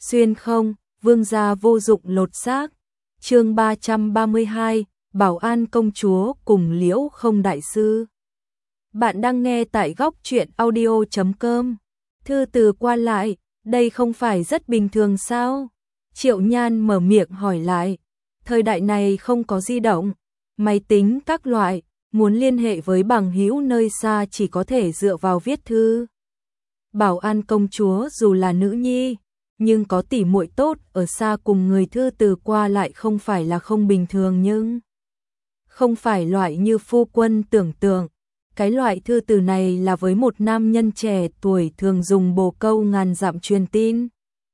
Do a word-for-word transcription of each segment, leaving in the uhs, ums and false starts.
xuyên không, vương gia vô dụng lột xác. Chương ba trăm ba mươi hai, Bảo An công chúa cùng Liễu Không đại sư. Bạn đang nghe tại góc truyện audio chấm com. Thư từ qua lại, đây không phải rất bình thường sao? Triệu Nhan mở miệng hỏi lại. Thời đại này không có di động, máy tính các loại, muốn liên hệ với bằng hữu nơi xa chỉ có thể dựa vào viết thư. Bảo An công chúa dù là nữ nhi, nhưng có tỉ muội tốt ở xa cùng người thư từ qua lại không phải là không bình thường, nhưng không phải loại như phu quân tưởng tượng. Cái loại thư từ này là với một nam nhân trẻ tuổi thường dùng bồ câu ngàn dặm truyền tin.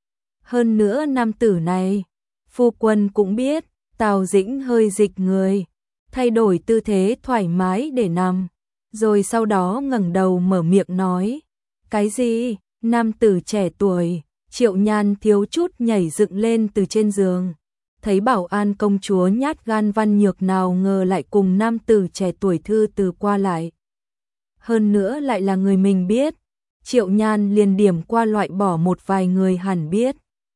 Hơn nữa nam tử này, phu quân cũng biết, Tào Dĩnh hơi dịch người, thay đổi tư thế thoải mái để nằm, rồi sau đó ngẩng đầu mở miệng nói. Cái gì? Nam tử trẻ tuổi. Triệu Nhan thiếu chút nhảy dựng lên từ trên giường. Thấy Bảo An công chúa nhát gan văn nhược nào ngờ lại cùng nam tử trẻ tuổi thư từ qua lại. Hơn nữa lại là người mình biết. Triệu Nhan liền điểm qua loại bỏ một vài người hẳn biết.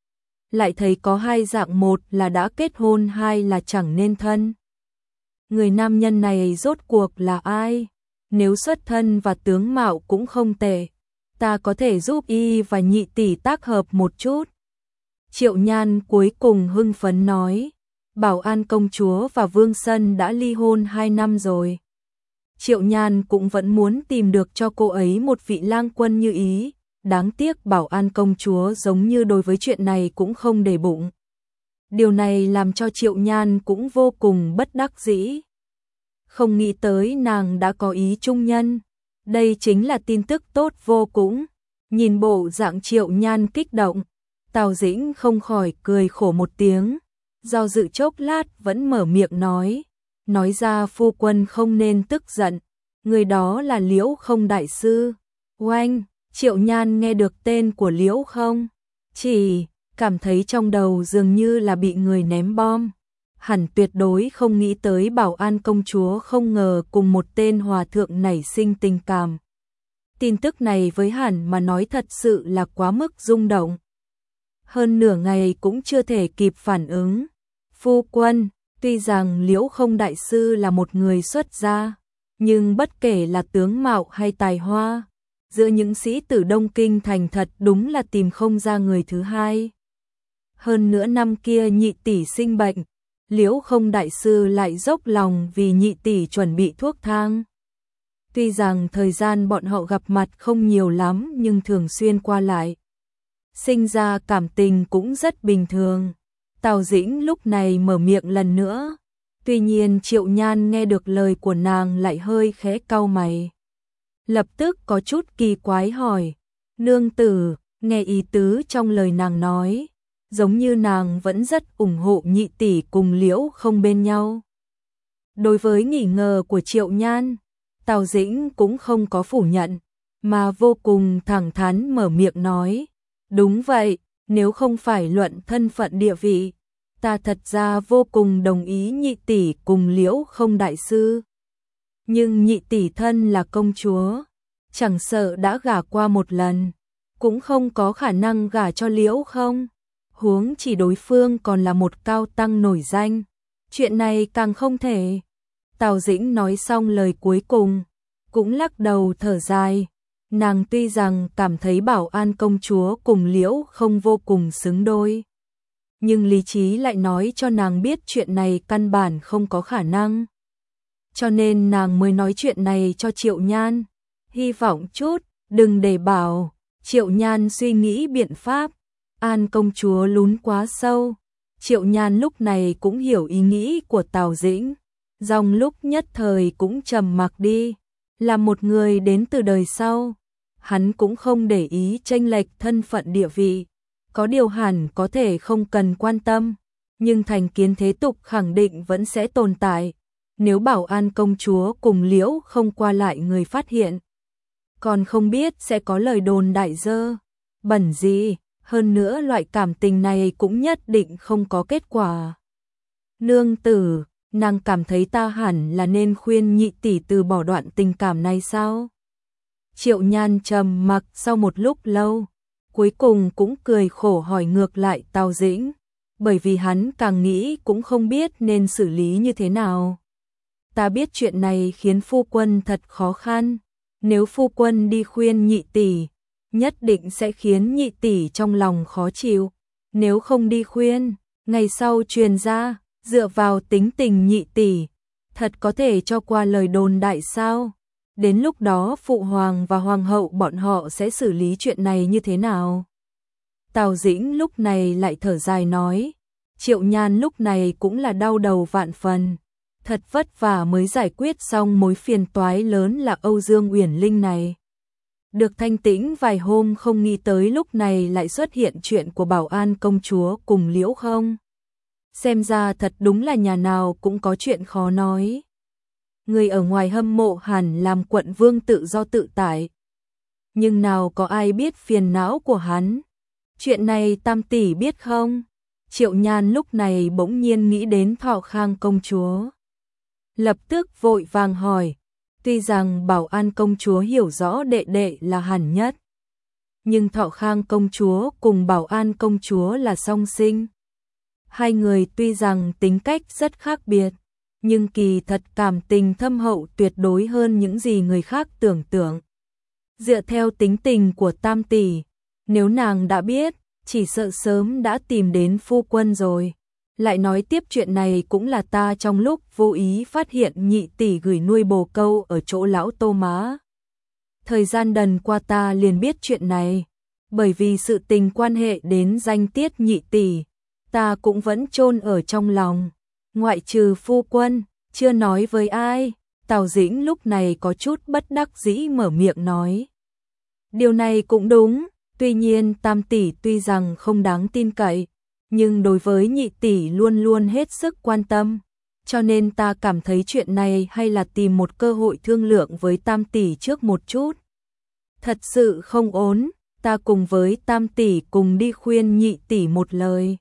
Lại thấy có hai dạng, một là đã kết hôn, hai là chẳng nên thân. Người nam nhân này rốt cuộc là ai? Nếu xuất thân và tướng mạo cũng không tệ, ta có thể giúp y và nhị tỷ tác hợp một chút. Triệu Nhan cuối cùng hưng phấn nói. Bảo An công chúa và Vương Sân đã ly hôn hai năm rồi. Triệu Nhan cũng vẫn muốn tìm được cho cô ấy một vị lang quân như ý. Đáng tiếc Bảo An công chúa giống như đối với chuyện này cũng không để bụng. Điều này làm cho Triệu Nhan cũng vô cùng bất đắc dĩ. Không nghĩ tới nàng đã có ý trung nhân. Đây chính là tin tức tốt vô cùng. Nhìn bộ dạng Triệu Nhan kích động, Tào Dĩnh không khỏi cười khổ một tiếng. Do dự chốc lát vẫn mở miệng nói. Nói ra phu quân không nên tức giận. Người đó là Liễu Không đại sư. Oanh! Triệu Nhan nghe được tên của Liễu Không, chỉ cảm thấy trong đầu dường như là bị người ném bom. Hẳn tuyệt đối không nghĩ tới Bảo An công chúa không ngờ cùng một tên hòa thượng nảy sinh tình cảm. Tin tức này với hẳn mà nói thật sự là quá mức rung động. Hơn nửa ngày cũng chưa thể kịp phản ứng. Phu quân, tuy rằng Liễu Không đại sư là một người xuất gia, nhưng bất kể là tướng mạo hay tài hoa, giữa những sĩ tử Đông Kinh thành thật đúng là tìm không ra người thứ hai. Hơn nữa năm kia nhị tỷ sinh bệnh, Liễu Không đại sư lại dốc lòng vì nhị tỷ chuẩn bị thuốc thang. Tuy rằng thời gian bọn họ gặp mặt không nhiều lắm nhưng thường xuyên qua lại, sinh ra cảm tình cũng rất bình thường. Tào Dĩnh lúc này mở miệng lần nữa. Tuy nhiên Triệu Nhan nghe được lời của nàng lại hơi khẽ cau mày. Lập tức có chút kỳ quái hỏi. Nương tử, nghe ý tứ trong lời nàng nói, giống như nàng vẫn rất ủng hộ nhị tỷ cùng Liễu Không bên nhau. Đối với nghi ngờ của Triệu Nhan, Tào Dĩnh cũng không có phủ nhận, mà vô cùng thẳng thắn mở miệng nói. Đúng vậy, nếu không phải luận thân phận địa vị, ta thật ra vô cùng đồng ý nhị tỷ cùng Liễu Không đại sư. Nhưng nhị tỷ thân là công chúa, chẳng sợ đã gả qua một lần, cũng không có khả năng gả cho Liễu Không. Huống chỉ đối phương còn là một cao tăng nổi danh, chuyện này càng không thể. Tào Dĩnh nói xong lời cuối cùng, cũng lắc đầu thở dài. Nàng tuy rằng cảm thấy Bảo An công chúa cùng Liễu Không vô cùng xứng đôi, nhưng lý trí lại nói cho nàng biết chuyện này căn bản không có khả năng. Cho nên nàng mới nói chuyện này cho Triệu Nhan, hy vọng chút, đừng để bảo. Triệu Nhan suy nghĩ biện pháp. An công chúa lún quá sâu. Triệu Nhan lúc này cũng hiểu ý nghĩ của Tào Dĩnh, dòng lúc nhất thời cũng trầm mặc đi. Là một người đến từ đời sau, hắn cũng không để ý chênh lệch thân phận địa vị. Có điều hẳn có thể không cần quan tâm, nhưng thành kiến thế tục khẳng định vẫn sẽ tồn tại. Nếu Bảo An công chúa cùng Liễu Không qua lại người phát hiện, còn không biết sẽ có lời đồn đại dơ bẩn gì. Hơn nữa loại cảm tình này cũng nhất định không có kết quả. Nương tử, nàng cảm thấy ta hẳn là nên khuyên nhị tỷ từ bỏ đoạn tình cảm này sao? Triệu Nhan trầm mặc sau một lúc lâu, cuối cùng cũng cười khổ hỏi ngược lại Tào Dĩnh, bởi vì hắn càng nghĩ cũng không biết nên xử lý như thế nào. Ta biết chuyện này khiến phu quân thật khó khăn, nếu phu quân đi khuyên nhị tỷ, nhất định sẽ khiến nhị tỷ trong lòng khó chịu, nếu không đi khuyên, ngày sau truyền ra, dựa vào tính tình nhị tỷ, thật có thể cho qua lời đồn đại sao? Đến lúc đó phụ hoàng và hoàng hậu bọn họ sẽ xử lý chuyện này như thế nào? Tào Dĩnh lúc này lại thở dài nói, Triệu Nhan lúc này cũng là đau đầu vạn phần, thật vất vả mới giải quyết xong mối phiền toái lớn là Âu Dương Uyển Linh này. Được thanh tĩnh vài hôm không nghĩ tới lúc này lại xuất hiện chuyện của Bảo An công chúa cùng Liễu Không. Xem ra thật đúng là nhà nào cũng có chuyện khó nói. Người ở ngoài hâm mộ hẳn làm quận vương tự do tự tại. Nhưng nào có ai biết phiền não của hắn. Chuyện này Tam tỷ biết không? Triệu Nhan lúc này bỗng nhiên nghĩ đến Thọ Khang công chúa. Lập tức vội vàng hỏi, tuy rằng Bảo An công chúa hiểu rõ đệ đệ là Hàn Nhất, nhưng Thọ Khang công chúa cùng Bảo An công chúa là song sinh. Hai người tuy rằng tính cách rất khác biệt, nhưng kỳ thật cảm tình thâm hậu tuyệt đối hơn những gì người khác tưởng tượng. Dựa theo tính tình của Tam tỷ, nếu nàng đã biết, chỉ sợ sớm đã tìm đến phu quân rồi. Lại nói tiếp chuyện này cũng là ta trong lúc vô ý phát hiện nhị tỷ gửi nuôi bồ câu ở chỗ lão Tô Má. Thời gian đần qua ta liền biết chuyện này, bởi vì sự tình quan hệ đến danh tiết nhị tỷ, ta cũng vẫn chôn ở trong lòng, ngoại trừ phu quân, chưa nói với ai. Tào Dĩnh lúc này có chút bất đắc dĩ mở miệng nói. Điều này cũng đúng, tuy nhiên Tam tỷ tuy rằng không đáng tin cậy, nhưng đối với nhị tỷ luôn luôn hết sức quan tâm, cho nên ta cảm thấy chuyện này hay là tìm một cơ hội thương lượng với Tam tỷ trước một chút. Thật sự không ổn, ta cùng với Tam tỷ cùng đi khuyên nhị tỷ một lời.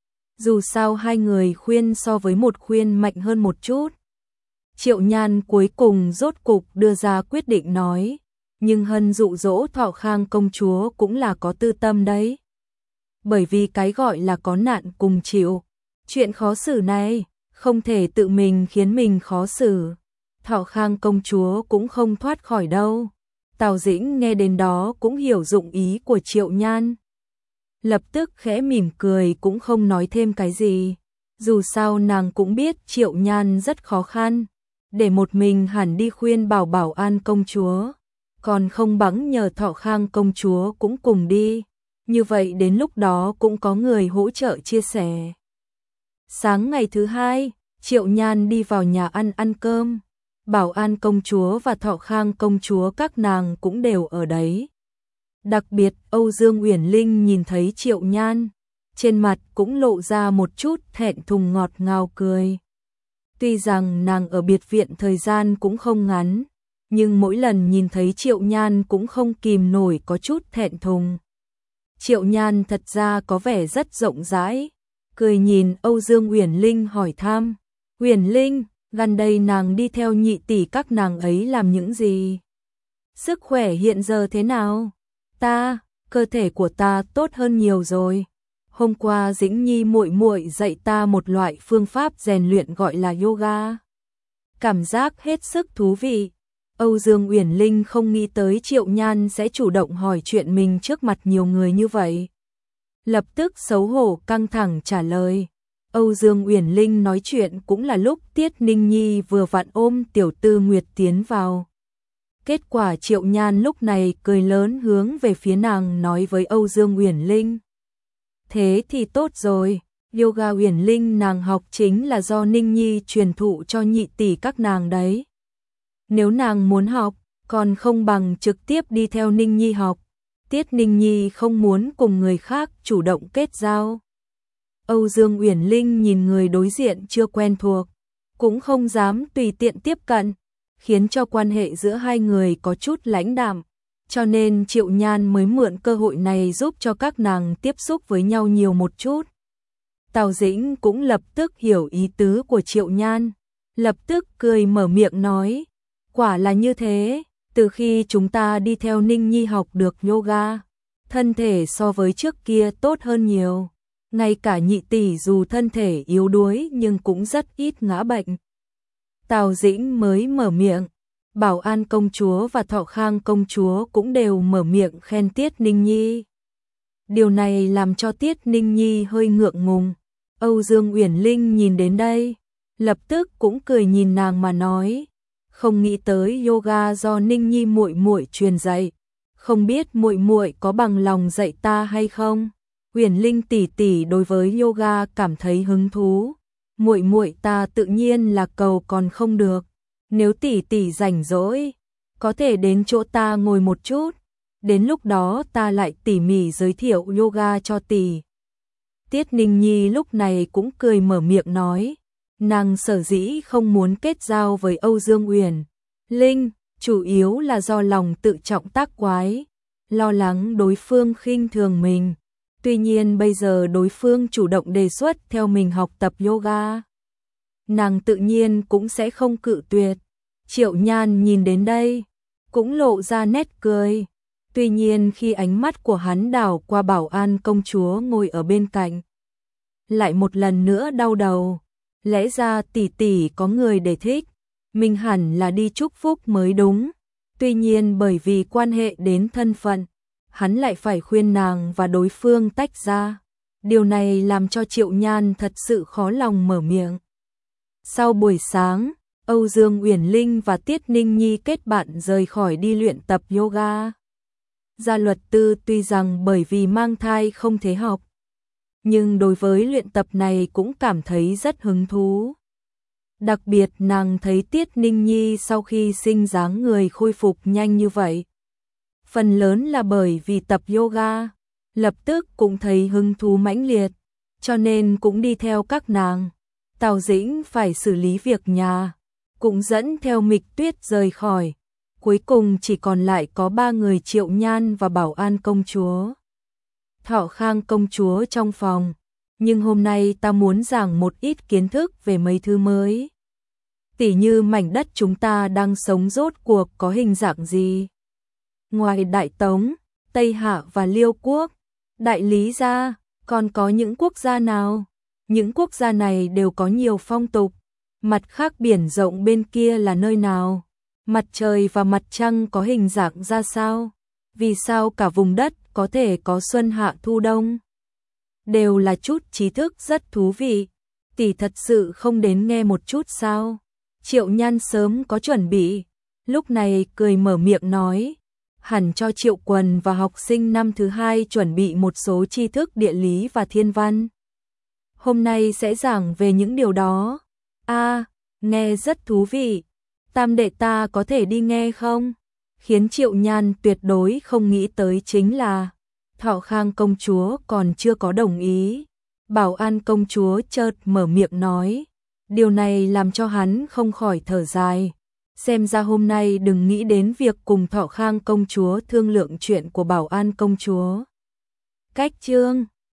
Dù sao hai người khuyên so với một khuyên mạnh hơn một chút. Triệu Nhan cuối cùng rốt cục đưa ra quyết định nói, nhưng hân dụ dỗ Thọ Khang công chúa cũng là có tư tâm đấy. Bởi vì cái gọi là có nạn cùng chịu, chuyện khó xử này, không thể tự mình khiến mình khó xử. Thọ Khang công chúa cũng không thoát khỏi đâu. Tào Dĩnh nghe đến đó cũng hiểu dụng ý của Triệu Nhan. Lập tức khẽ mỉm cười cũng không nói thêm cái gì. Dù sao nàng cũng biết Triệu Nhan rất khó khăn, để một mình hẳn đi khuyên Bảo Bảo An công chúa, còn không bằng nhờ Thọ Khang công chúa cũng cùng đi. Như vậy đến lúc đó cũng có người hỗ trợ chia sẻ. Sáng ngày thứ hai, Triệu Nhan đi vào nhà ăn ăn cơm. Bảo An công chúa và Thọ Khang công chúa các nàng cũng đều ở đấy. Đặc biệt Âu Dương Uyển Linh nhìn thấy Triệu Nhan, trên mặt cũng lộ ra một chút thẹn thùng ngọt ngào cười. Tuy rằng nàng ở biệt viện thời gian cũng không ngắn, nhưng mỗi lần nhìn thấy Triệu Nhan cũng không kìm nổi có chút thẹn thùng. Triệu Nhan thật ra có vẻ rất rộng rãi, cười nhìn Âu Dương Uyển Linh hỏi thăm, Uyển Linh, gần đây nàng đi theo nhị tỷ các nàng ấy làm những gì? Sức khỏe hiện giờ thế nào? Ta, cơ thể của ta tốt hơn nhiều rồi. Hôm qua Dĩnh Nhi muội muội dạy ta một loại phương pháp rèn luyện gọi là yoga. Cảm giác hết sức thú vị. Âu Dương Uyển Linh không nghĩ tới Triệu Nhan sẽ chủ động hỏi chuyện mình trước mặt nhiều người như vậy. Lập tức xấu hổ căng thẳng trả lời. Âu Dương Uyển Linh nói chuyện cũng là lúc Tiết Ninh Nhi vừa vặn ôm Tiểu Tư Nguyệt tiến vào. Kết quả Triệu Nhan lúc này cười lớn hướng về phía nàng nói với Âu Dương Uyển Linh. Thế thì tốt rồi, yoga Uyển Linh nàng học chính là do Ninh Nhi truyền thụ cho nhị tỷ các nàng đấy. Nếu nàng muốn học, còn không bằng trực tiếp đi theo Ninh Nhi học. Tiết Ninh Nhi không muốn cùng người khác chủ động kết giao. Âu Dương Uyển Linh nhìn người đối diện chưa quen thuộc, cũng không dám tùy tiện tiếp cận, khiến cho quan hệ giữa hai người có chút lãnh đạm, cho nên Triệu Nhan mới mượn cơ hội này giúp cho các nàng tiếp xúc với nhau nhiều một chút. Tào Dĩnh cũng lập tức hiểu ý tứ của Triệu Nhan, lập tức cười mở miệng nói, quả là như thế, từ khi chúng ta đi theo Ninh Nhi học được yoga, thân thể so với trước kia tốt hơn nhiều. Ngay cả nhị tỷ dù thân thể yếu đuối nhưng cũng rất ít ngã bệnh. Tào Dĩnh mới mở miệng, Bảo An công chúa và Thọ Khang công chúa cũng đều mở miệng khen Tiết Ninh Nhi. Điều này làm cho Tiết Ninh Nhi hơi ngượng ngùng. Âu Dương Uyển Linh nhìn đến đây, lập tức cũng cười nhìn nàng mà nói, không nghĩ tới yoga do Ninh Nhi muội muội truyền dạy, không biết muội muội có bằng lòng dạy ta hay không? Uyển Linh tỷ tỷ đối với yoga cảm thấy hứng thú, muội muội ta tự nhiên là cầu còn không được, nếu tỷ tỷ rảnh rỗi, có thể đến chỗ ta ngồi một chút, đến lúc đó ta lại tỉ mỉ giới thiệu yoga cho tỷ. Tiết Ninh Nhi lúc này cũng cười mở miệng nói, nàng sở dĩ không muốn kết giao với Âu Dương Uyển Linh, chủ yếu là do lòng tự trọng tác quái, lo lắng đối phương khinh thường mình. Tuy nhiên bây giờ đối phương chủ động đề xuất theo mình học tập yoga, nàng tự nhiên cũng sẽ không cự tuyệt. Triệu Nhan nhìn đến đây, cũng lộ ra nét cười. Tuy nhiên khi ánh mắt của hắn đảo qua Bảo An công chúa ngồi ở bên cạnh, lại một lần nữa đau đầu. Lẽ ra tỷ tỷ có người để thích, mình hẳn là đi chúc phúc mới đúng. Tuy nhiên bởi vì quan hệ đến thân phận, hắn lại phải khuyên nàng và đối phương tách ra. Điều này làm cho Triệu Nhan thật sự khó lòng mở miệng. Sau buổi sáng, Âu Dương Uyển Linh và Tiết Ninh Nhi kết bạn rời khỏi đi luyện tập yoga. Gia Luật Tư tuy rằng bởi vì mang thai không thể học, nhưng đối với luyện tập này cũng cảm thấy rất hứng thú. Đặc biệt nàng thấy Tiết Ninh Nhi sau khi sinh dáng người khôi phục nhanh như vậy, phần lớn là bởi vì tập yoga, lập tức cũng thấy hứng thú mãnh liệt, cho nên cũng đi theo các nàng. Tào Dĩnh phải xử lý việc nhà, cũng dẫn theo Mịch Tuyết rời khỏi. Cuối cùng chỉ còn lại có ba người Triệu Nhan và Bảo An công chúa, Thọ Khang công chúa trong phòng. Nhưng hôm nay ta muốn giảng một ít kiến thức về mấy thứ mới. Tỉ như mảnh đất chúng ta đang sống rốt cuộc có hình dạng gì. Ngoài Đại Tống, Tây Hạ và Liêu quốc, Đại Lý ra, còn có những quốc gia nào? Những quốc gia này đều có nhiều phong tục. Mặt khác biển rộng bên kia là nơi nào? Mặt trời và mặt trăng có hình dạng ra sao? Vì sao cả vùng đất có thể có xuân hạ thu đông? Đều là chút trí thức rất thú vị. Tỷ thật sự không đến nghe một chút sao? Triệu Nhan sớm có chuẩn bị, lúc này cười mở miệng nói, hẳn cho Triệu Quần và học sinh năm thứ hai chuẩn bị một số tri thức địa lý và thiên văn. Hôm nay sẽ giảng về những điều đó. A, à, nghe rất thú vị. Tam đệ ta có thể đi nghe không? Khiến Triệu Nhan tuyệt đối không nghĩ tới chính là Thọ Khang công chúa còn chưa có đồng ý. Bảo An công chúa chợt mở miệng nói, điều này làm cho hắn không khỏi thở dài. Xem ra hôm nay đừng nghĩ đến việc cùng Thọ Khang công chúa thương lượng chuyện của Bảo An công chúa. Cách chương